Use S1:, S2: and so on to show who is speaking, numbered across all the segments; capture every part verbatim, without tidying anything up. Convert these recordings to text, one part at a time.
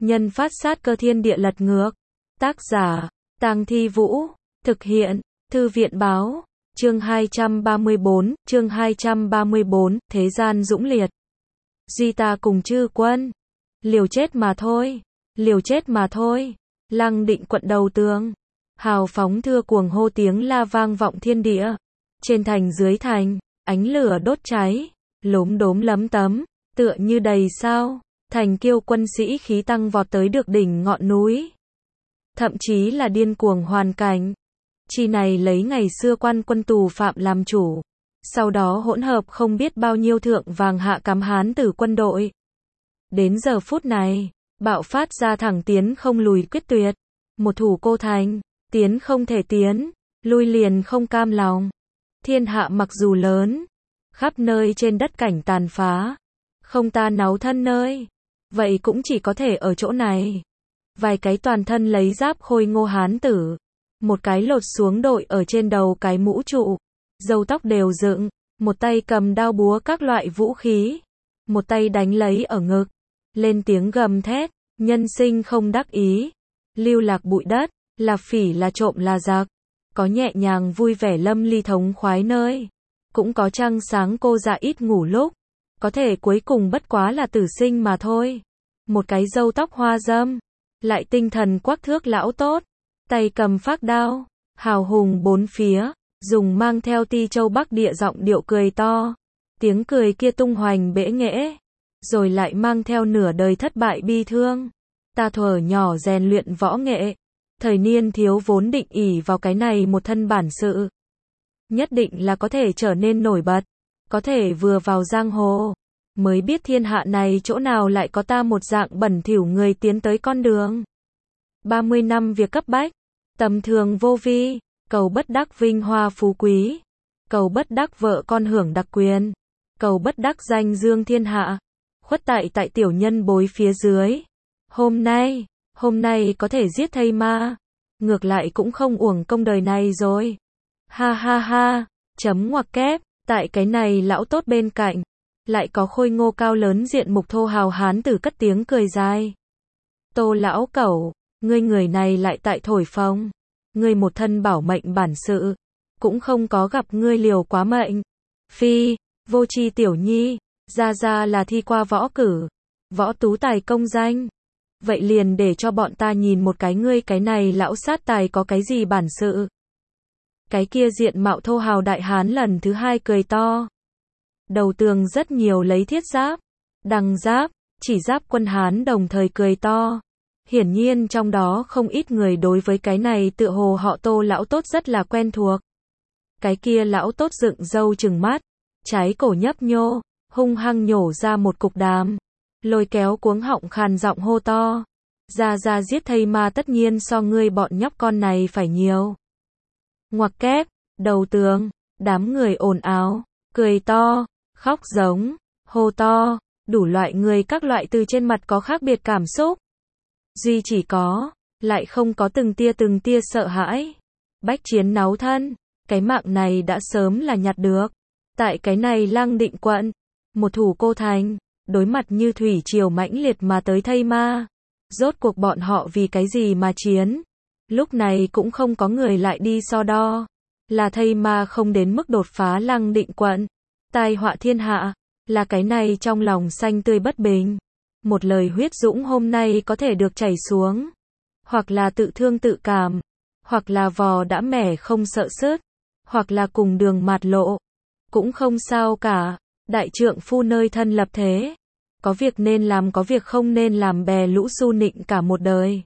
S1: nhân phát sát cơ thiên địa lật ngược. Tác giả, Tang Thi Vũ. Thực hiện, Thư viện báo. Chương hai trăm ba mươi bốn, chương hai trăm ba mươi bốn, thế gian dũng liệt. Duy ta cùng chư quân. Liều chết mà thôi. Liều chết mà thôi. Lăng Định quận đầu tường. Hào phóng thưa cuồng hô tiếng la vang vọng thiên địa. Trên thành dưới thành, ánh lửa đốt cháy, lốm đốm lấm tấm, tựa như đầy sao. Thành kiêu quân sĩ khí tăng vọt tới được đỉnh ngọn núi. Thậm chí là điên cuồng hoàn cảnh. Chi này lấy ngày xưa quan quân tù phạm làm chủ. Sau đó hỗn hợp không biết bao nhiêu thượng vàng hạ cám hán tử quân đội. Đến giờ phút này, bạo phát ra thẳng tiến không lùi quyết tuyệt. Một thủ cô thành, tiến không thể tiến, lui liền không cam lòng. Thiên hạ mặc dù lớn, khắp nơi trên đất cảnh tàn phá, không ta náu thân nơi. Vậy cũng chỉ có thể ở chỗ này. Vài cái toàn thân lấy giáp khôi ngô hán tử. Một cái lột xuống đội ở trên đầu cái mũ trụ. Râu tóc đều dựng. Một tay cầm đao búa các loại vũ khí. Một tay đánh lấy ở ngực. Lên tiếng gầm thét. Nhân sinh không đắc ý. Lưu lạc bụi đất. Là phỉ là trộm là giặc. Có nhẹ nhàng vui vẻ lâm ly thống khoái nơi. Cũng có trăng sáng cô dạ ít ngủ lúc. Có thể cuối cùng bất quá là tử sinh mà thôi. Một cái râu tóc hoa râm. Lại tinh thần quắc thước lão tốt. Tay cầm phác đao. Hào hùng bốn phía. Dùng mang theo ti châu bắc địa giọng điệu cười to. Tiếng cười kia tung hoành bẽ nghễ. Rồi lại mang theo nửa đời thất bại bi thương. Ta thuở nhỏ rèn luyện võ nghệ. Thời niên thiếu vốn định ỷ vào cái này một thân bản sự. Nhất định là có thể trở nên nổi bật. Có thể vừa vào giang hồ. Mới biết thiên hạ này chỗ nào lại có ta một dạng bẩn thỉu người tiến tới con đường. ba mươi năm việc cấp bách. Tầm thường vô vi. Cầu bất đắc vinh hoa phú quý. Cầu bất đắc vợ con hưởng đặc quyền. Cầu bất đắc danh dương thiên hạ. Khuất tại tại tiểu nhân bối phía dưới. Hôm nay, hôm nay có thể giết thây ma. Ngược lại cũng không uổng công đời này rồi. Ha ha ha, chấm ngoặc kép, tại cái này lão tốt bên cạnh. Lại có khôi ngô cao lớn diện mục thô hào hán tử cất tiếng cười dài. Tô lão cẩu, ngươi người này lại tại thổi phồng. Ngươi một thân bảo mệnh bản sự. Cũng không có gặp ngươi liều quá mệnh. Phi, vô tri tiểu nhi, ra ra là thi qua võ cử. Võ tú tài công danh. Vậy liền để cho bọn ta nhìn một cái ngươi cái này lão sát tài có cái gì bản sự. Cái kia diện mạo thô hào đại hán lần thứ hai cười to. Đầu tường rất nhiều lấy thiết giáp, đằng giáp, chỉ giáp quân hán đồng thời cười to. Hiển nhiên trong đó không ít người đối với cái này tựa hồ họ Tô lão tốt rất là quen thuộc. Cái kia lão tốt dựng râu trừng mắt, trái cổ nhấp nhô, hung hăng nhổ ra một cục đàm. Lôi kéo cuống họng khàn giọng hô to. Ra ra giết thây ma tất nhiên so ngươi bọn nhóc con này phải nhiều. Ngoặc kép, đầu tường, đám người ồn ào, cười to, khóc giống, hô to, đủ loại người các loại từ trên mặt có khác biệt cảm xúc. Duy chỉ có, lại không có từng tia từng tia sợ hãi. Bách chiến náu thân, cái mạng này đã sớm là nhặt được. Tại cái này Lăng Định quận, một thủ cô thành, đối mặt như thủy triều mãnh liệt mà tới thây ma. Rốt cuộc bọn họ vì cái gì mà chiến? Lúc này cũng không có người lại đi so đo. Là thây ma không đến mức đột phá Lăng Định quận. Tai họa thiên hạ. Là cái này trong lòng xanh tươi bất bình. Một lời huyết dũng hôm nay có thể được chảy xuống. Hoặc là tự thương tự cảm. Hoặc là vò đã mẻ không sợ sứt. Hoặc là cùng đường mạt lộ. Cũng không sao cả. Đại trượng phu nơi thân lập thế. Có việc nên làm có việc không nên làm bè lũ su nịnh cả một đời.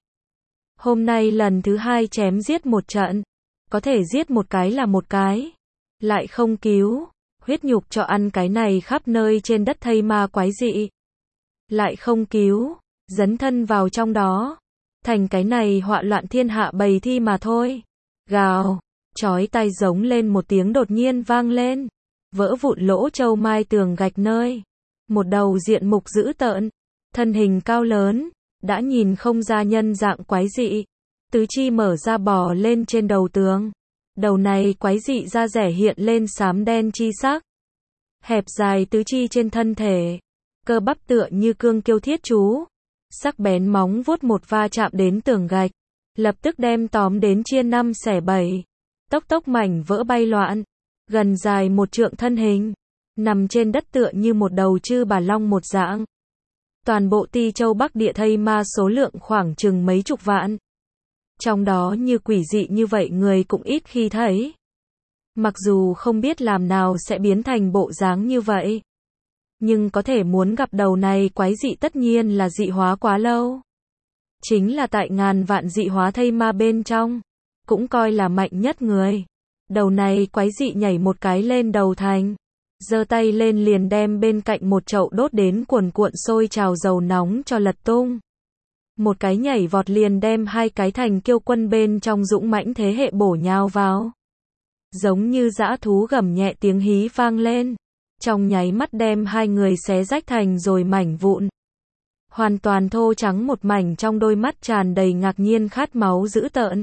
S1: Hôm nay lần thứ hai chém giết một trận. Có thể giết một cái là một cái. Lại không cứu. Huyết nhục cho ăn cái này khắp nơi trên đất thây ma quái dị. Lại không cứu. Dấn thân vào trong đó. Thành cái này họa loạn thiên hạ bầy thi mà thôi. Gào. Chói tai giống lên một tiếng đột nhiên vang lên. Vỡ vụn lỗ châu mai tường gạch nơi. Một đầu diện mục dữ tợn. Thân hình cao lớn. Đã nhìn không ra nhân dạng quái dị. Tứ chi mở ra bò lên trên đầu tường. Đầu này quái dị da rẻ hiện lên xám đen chi sắc. Hẹp dài tứ chi trên thân thể. Cơ bắp tựa như cương kiêu thiết chú. sắc bén móng vuốt một va chạm đến tường gạch, lập tức đem tóm đến chia năm xẻ bảy, tốc tốc mảnh vỡ bay loạn, gần dài một trượng thân hình, nằm trên đất tựa như một đầu chư bà long một dạng. Toàn bộ Ti Châu Bắc Địa thây ma số lượng khoảng chừng mấy chục vạn. Trong đó như quỷ dị như vậy người cũng ít khi thấy. Mặc dù không biết làm nào sẽ biến thành bộ dáng như vậy, nhưng có thể muốn gặp đầu này quái dị tất nhiên là dị hóa quá lâu. Chính là tại ngàn vạn dị hóa thây ma bên trong, cũng coi là mạnh nhất người. Đầu này quái dị nhảy một cái lên đầu thành, giơ tay lên liền đem bên cạnh một chậu đốt đến cuồn cuộn sôi trào dầu nóng cho lật tung. Một cái nhảy vọt liền đem hai cái thành kiêu quân bên trong dũng mãnh thế hệ bổ nhào vào. Giống như dã thú gầm nhẹ tiếng hí vang lên, trong nháy mắt đem hai người xé rách thành rồi mảnh vụn. Hoàn toàn thô trắng một mảnh, trong đôi mắt tràn đầy ngạc nhiên khát máu dữ tợn.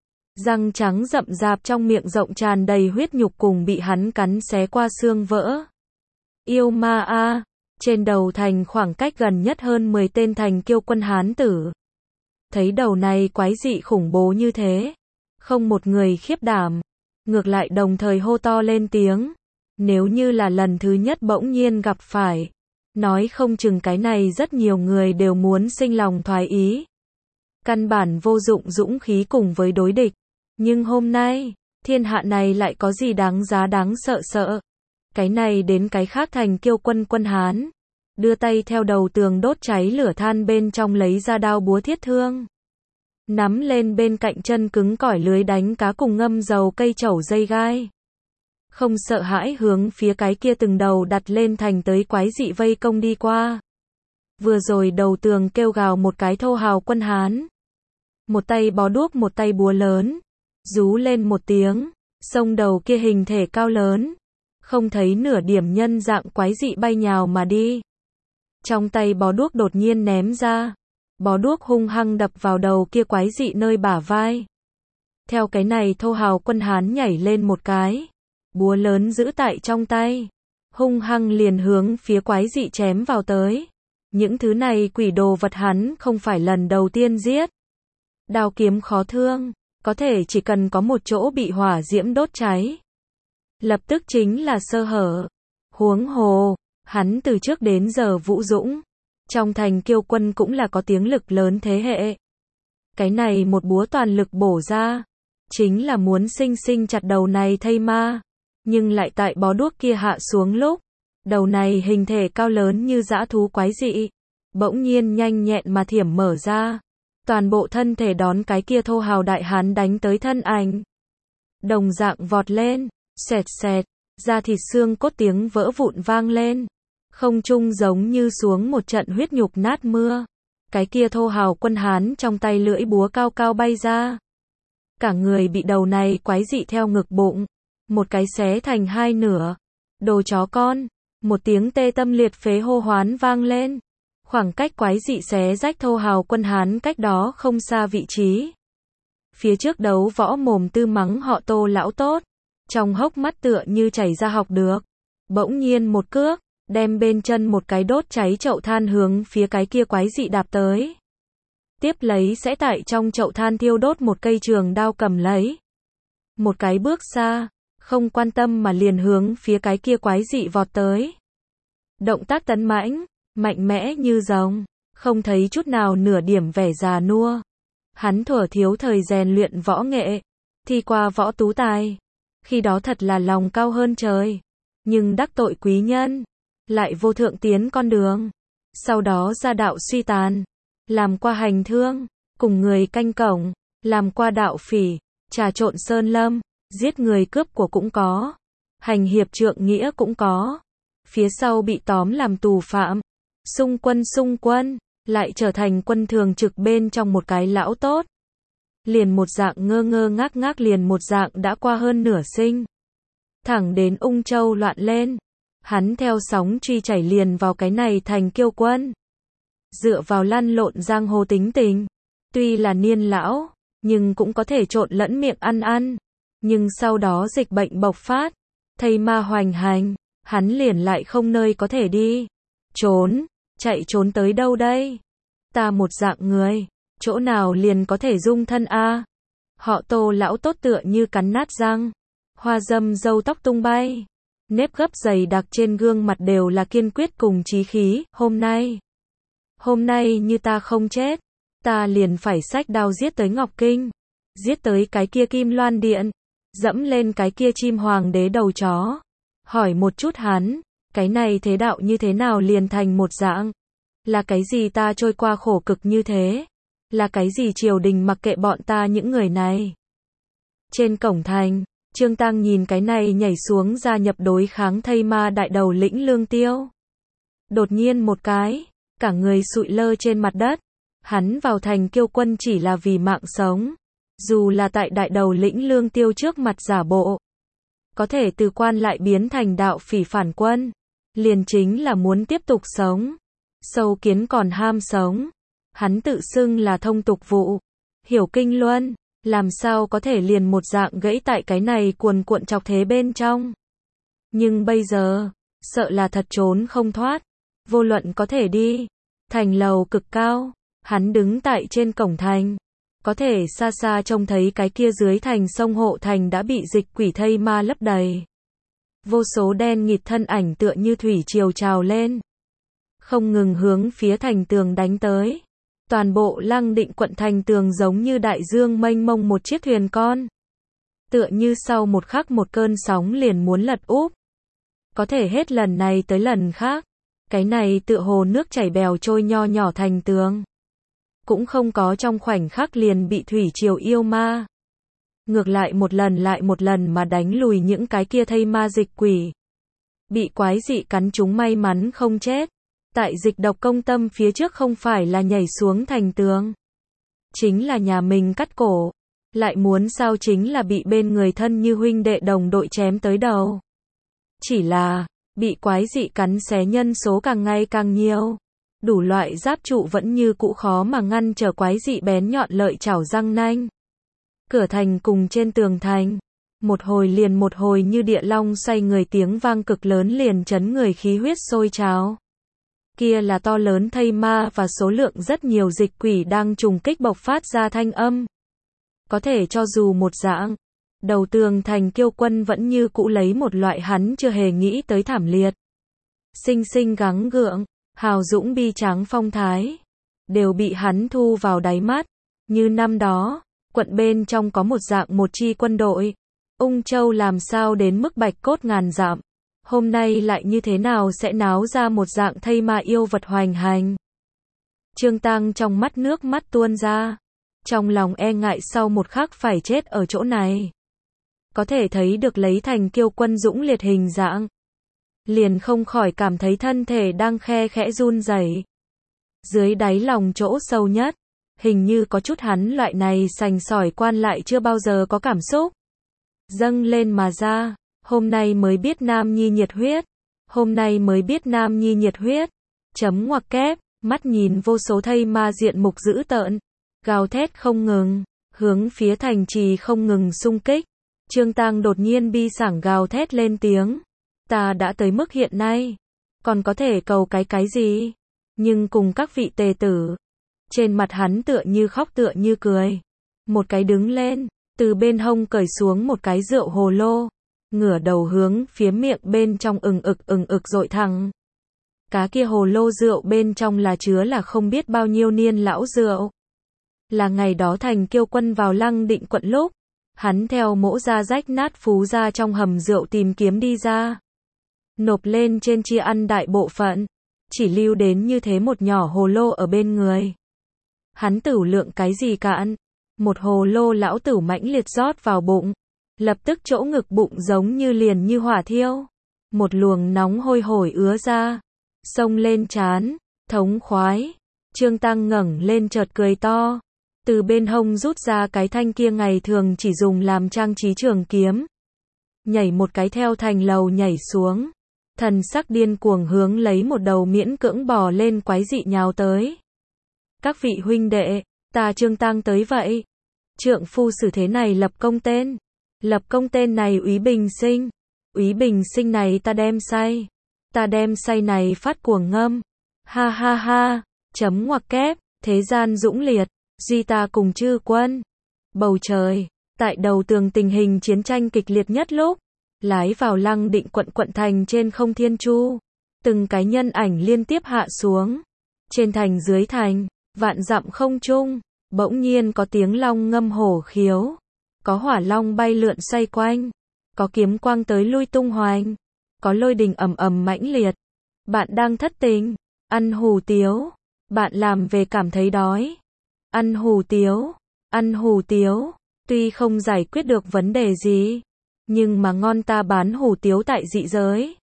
S1: Răng trắng rậm rạp trong miệng rộng tràn đầy huyết nhục cùng bị hắn cắn xé qua xương vỡ. Yêu ma a, trên đầu thành khoảng cách gần nhất hơn mười tên thành kiêu quân hán tử. Thấy đầu này quái dị khủng bố như thế, không một người khiếp đảm, ngược lại đồng thời hô to lên tiếng. Nếu như là lần thứ nhất bỗng nhiên gặp phải, nói không chừng cái này rất nhiều người đều muốn sinh lòng thoái ý. Căn bản vô dụng dũng khí cùng với đối địch. Nhưng hôm nay, thiên hạ này lại có gì đáng giá đáng sợ sợ. Cái này đến cái khác thành kiêu quân quân Hán. Đưa tay theo đầu tường đốt cháy lửa than bên trong lấy ra đao búa thiết thương. Nắm lên bên cạnh chân cứng cỏi lưới đánh cá cùng ngâm dầu cây chẩu dây gai. Không sợ hãi hướng phía cái kia từng đầu đặt lên thành tới quái dị vây công đi qua. Vừa rồi đầu tường kêu gào một cái thô hào quân Hán. Một tay bó đuốc một tay búa lớn. Rú lên một tiếng, sông đầu kia hình thể cao lớn. Không thấy nửa điểm nhân dạng quái dị bay nhào mà đi. Trong tay bó đuốc đột nhiên ném ra. Bó đuốc hung hăng đập vào đầu kia quái dị nơi bả vai. Theo cái này thô hào quân Hán nhảy lên một cái. Búa lớn giữ tại trong tay. Hung hăng liền hướng phía quái dị chém vào tới. Những thứ này quỷ đồ vật hắn không phải lần đầu tiên giết. Đao kiếm khó thương. Có thể chỉ cần có một chỗ bị hỏa diễm đốt cháy. Lập tức chính là sơ hở. Huống hồ, hắn từ trước đến giờ vũ dũng. Trong thành kiêu quân cũng là có tiếng lực lớn thế hệ. Cái này một búa toàn lực bổ ra. Chính là muốn sinh sinh chặt đầu này thây ma. Nhưng lại tại bó đuốc kia hạ xuống lúc. Đầu này hình thể cao lớn như dã thú quái dị. Bỗng nhiên nhanh nhẹn mà thiểm mở ra. Toàn bộ thân thể đón cái kia thô hào đại hán đánh tới thân ảnh. Đồng dạng vọt lên, xẹt xẹt, da thịt xương cốt tiếng vỡ vụn vang lên. Không trung giống như xuống một trận huyết nhục nát mưa. Cái kia thô hào quân Hán trong tay lưỡi búa cao cao bay ra. Cả người bị đầu này quái dị theo ngực bụng. Một cái xé thành hai nửa. Đồ chó con. Một tiếng tê tâm liệt phế hô hoán vang lên. Khoảng cách quái dị xé rách thô hào quân Hán cách đó không xa vị trí. Phía trước đấu võ mồm tư mắng họ Tô lão tốt. Trong hốc mắt tựa như chảy ra học được. Bỗng nhiên một cước, đem bên chân một cái đốt cháy chậu than hướng phía cái kia quái dị đạp tới. Tiếp lấy sẽ tại trong chậu than thiêu đốt một cây trường đao cầm lấy. Một cái bước xa, không quan tâm mà liền hướng phía cái kia quái dị vọt tới. Động tác tấn mãnh, mạnh mẽ như rồng, không thấy chút nào nửa điểm vẻ già nua. Hắn thuở thiếu thời rèn luyện võ nghệ, thi qua võ tú tài. Khi đó thật là lòng cao hơn trời. Nhưng đắc tội quý nhân, lại vô thượng tiến con đường. Sau đó gia đạo suy tàn, làm qua hành thương, cùng người canh cổng, làm qua đạo phỉ, trà trộn sơn lâm, giết người cướp của cũng có, hành hiệp trượng nghĩa cũng có. Phía sau bị tóm làm tù phạm, xung quân xung quân, lại trở thành quân thường trực bên trong một cái lão tốt. Liền một dạng ngơ ngơ ngác ngác, liền một dạng đã qua hơn nửa sinh. Thẳng đến Ung Châu loạn lên, hắn theo sóng truy chảy liền vào cái này thành kiêu quân. Dựa vào lăn lộn giang hồ tính tình, tuy là niên lão, nhưng cũng có thể trộn lẫn miệng ăn ăn. Nhưng sau đó dịch bệnh bộc phát, thây ma hoành hành, hắn liền lại không nơi có thể đi. Trốn, chạy trốn tới đâu đây? Ta một dạng người, chỗ nào liền có thể dung thân a? Họ Tô lão tốt tựa như cắn nát răng, hoa dâm râu tóc tung bay, nếp gấp dày đặc trên gương mặt đều là kiên quyết cùng chí khí, hôm nay, hôm nay như ta không chết, ta liền phải xách đao giết tới Ngọc Kinh, giết tới cái kia Kim Loan Điện, dẫm lên cái kia chim hoàng đế đầu chó, hỏi một chút hắn, cái này thế đạo như thế nào liền thành một dạng, là cái gì ta trôi qua khổ cực như thế, là cái gì triều đình mặc kệ bọn ta những người này. Trên cổng thành, Trương Tăng nhìn cái này nhảy xuống gia nhập đối kháng thây ma đại đầu lĩnh Lương Tiêu. Đột nhiên một cái, cả người sụi lơ trên mặt đất. Hắn vào thành Kiêu quân chỉ là vì mạng sống. Dù là tại đại đầu lĩnh Lương Tiêu trước mặt giả bộ. Có thể từ quan lại biến thành đạo phỉ phản quân. Liền chính là muốn tiếp tục sống. Sâu kiến còn ham sống. Hắn tự xưng là thông tục vụ. Hiểu kinh luân. Làm sao có thể liền một dạng gãy tại cái này cuồn cuộn chọc thế bên trong. Nhưng bây giờ, sợ là thật trốn không thoát. Vô luận có thể đi. Thành lầu cực cao. Hắn đứng tại trên cổng thành. Có thể xa xa trông thấy cái kia dưới thành sông Hộ Thành đã bị dịch quỷ thây ma lấp đầy. Vô số đen nghịt thân ảnh tựa như thủy triều trào lên. Không ngừng hướng phía thành tường đánh tới. Toàn bộ Lăng Định quận thành tường giống như đại dương mênh mông một chiếc thuyền con. Tựa như sau một khắc một cơn sóng liền muốn lật úp. Có thể hết lần này tới lần khác. Cái này tựa hồ nước chảy bèo trôi nho nhỏ thành tường. Cũng không có trong khoảnh khắc liền bị thủy triều yêu ma. Ngược lại một lần lại một lần mà đánh lùi những cái kia thây ma dịch quỷ. Bị quái dị cắn chúng may mắn không chết. Tại dịch độc công tâm phía trước không phải là nhảy xuống thành tường. Chính là nhà mình cắt cổ. Lại muốn sao chính là bị bên người thân như huynh đệ đồng đội chém tới đầu. Chỉ là, bị quái dị cắn xé nhân số càng ngày càng nhiều. Đủ loại giáp trụ vẫn như cũ khó mà ngăn trở quái dị bén nhọn lợi chảo răng nanh. Cửa thành cùng trên tường thành. Một hồi liền một hồi như địa long xoay người tiếng vang cực lớn liền chấn người khí huyết sôi trào. Kia là to lớn thây ma và số lượng rất nhiều dịch quỷ đang trùng kích bộc phát ra thanh âm. Có thể cho dù một dạng, đầu tường thành Kiêu quân vẫn như cũ lấy một loại hắn chưa hề nghĩ tới thảm liệt. Sinh sinh gắng gượng, hào dũng bi tráng phong thái, đều bị hắn thu vào đáy mắt. Như năm đó, quận bên trong có một dạng một chi quân đội, Ung Châu làm sao đến mức bạch cốt ngàn dặm. Hôm nay lại như thế nào sẽ náo ra một dạng thây ma yêu vật hoành hành. Trương Tăng trong mắt nước mắt tuôn ra. Trong lòng e ngại sau một khắc phải chết ở chỗ này. Có thể thấy được lấy thành Kiêu quân dũng liệt hình dạng. Liền không khỏi cảm thấy thân thể đang khe khẽ run rẩy. Dưới đáy lòng chỗ sâu nhất, hình như có chút hắn loại này sành sỏi quan lại chưa bao giờ có cảm xúc. Dâng lên mà ra. Hôm nay mới biết nam nhi nhiệt huyết. Hôm nay mới biết nam nhi nhiệt huyết. Chấm ngoặc kép, mắt nhìn vô số thây ma diện mục dữ tợn. Gào thét không ngừng, hướng phía thành trì không ngừng xung kích. Trương Tăng đột nhiên bi sảng gào thét lên tiếng. Ta đã tới mức hiện nay. Còn có thể cầu cái cái gì? Nhưng cùng các vị tề tử. Trên mặt hắn tựa như khóc tựa như cười. Một cái đứng lên, từ bên hông cởi xuống một cái rượu hồ lô. Ngửa đầu hướng phía miệng bên trong ừng ực ừng ực dội thẳng. Cá kia hồ lô rượu bên trong là chứa là không biết bao nhiêu niên lão rượu. Là ngày đó thành Kiêu quân vào Lăng Định quận lúc. Hắn theo mỗ ra rách nát phú ra trong hầm rượu tìm kiếm đi ra. Nộp lên trên chia ăn đại bộ phận. Chỉ lưu đến như thế một nhỏ hồ lô ở bên người. Hắn tửu lượng cái gì cạn. Một hồ lô lão tửu mãnh liệt rót vào bụng. Lập tức chỗ ngực bụng giống như liền như hỏa thiêu. Một luồng nóng hôi hổi ứa ra. Xông lên trán. Thống khoái. Trương Tăng ngẩng lên chợt cười to. Từ bên hông rút ra cái thanh kia ngày thường chỉ dùng làm trang trí trường kiếm. Nhảy một cái theo thành lầu nhảy xuống. Thần sắc điên cuồng hướng lấy một đầu miễn cưỡng bò lên quái dị nhào tới. Các vị huynh đệ, ta Trương Tăng tới vậy. Trượng phu xử thế này lập công tên. Lập công tên này Úy Bình Sinh. Úy Bình Sinh này ta đem say. Ta đem say này phát cuồng ngâm. Ha ha ha, chấm ngoặc kép, thế gian dũng liệt, duy ta cùng chư quân. Bầu trời, tại đầu tường tình hình chiến tranh kịch liệt nhất lúc, lái vào Lăng Định quận quận thành trên không thiên chu. Từng cái nhân ảnh liên tiếp hạ xuống. Trên thành dưới thành, vạn dặm không trung, bỗng nhiên có tiếng long ngâm hổ khiếu. Có hỏa long bay lượn xoay quanh. Có kiếm quang tới lui tung hoành. Có lôi đình ầm ầm mãnh liệt. Bạn đang thất tình, ăn hủ tiếu. Bạn làm về cảm thấy đói. Ăn hủ tiếu, ăn hủ tiếu. Tuy không giải quyết được vấn đề gì, nhưng mà ngon ta bán hủ tiếu tại dị giới.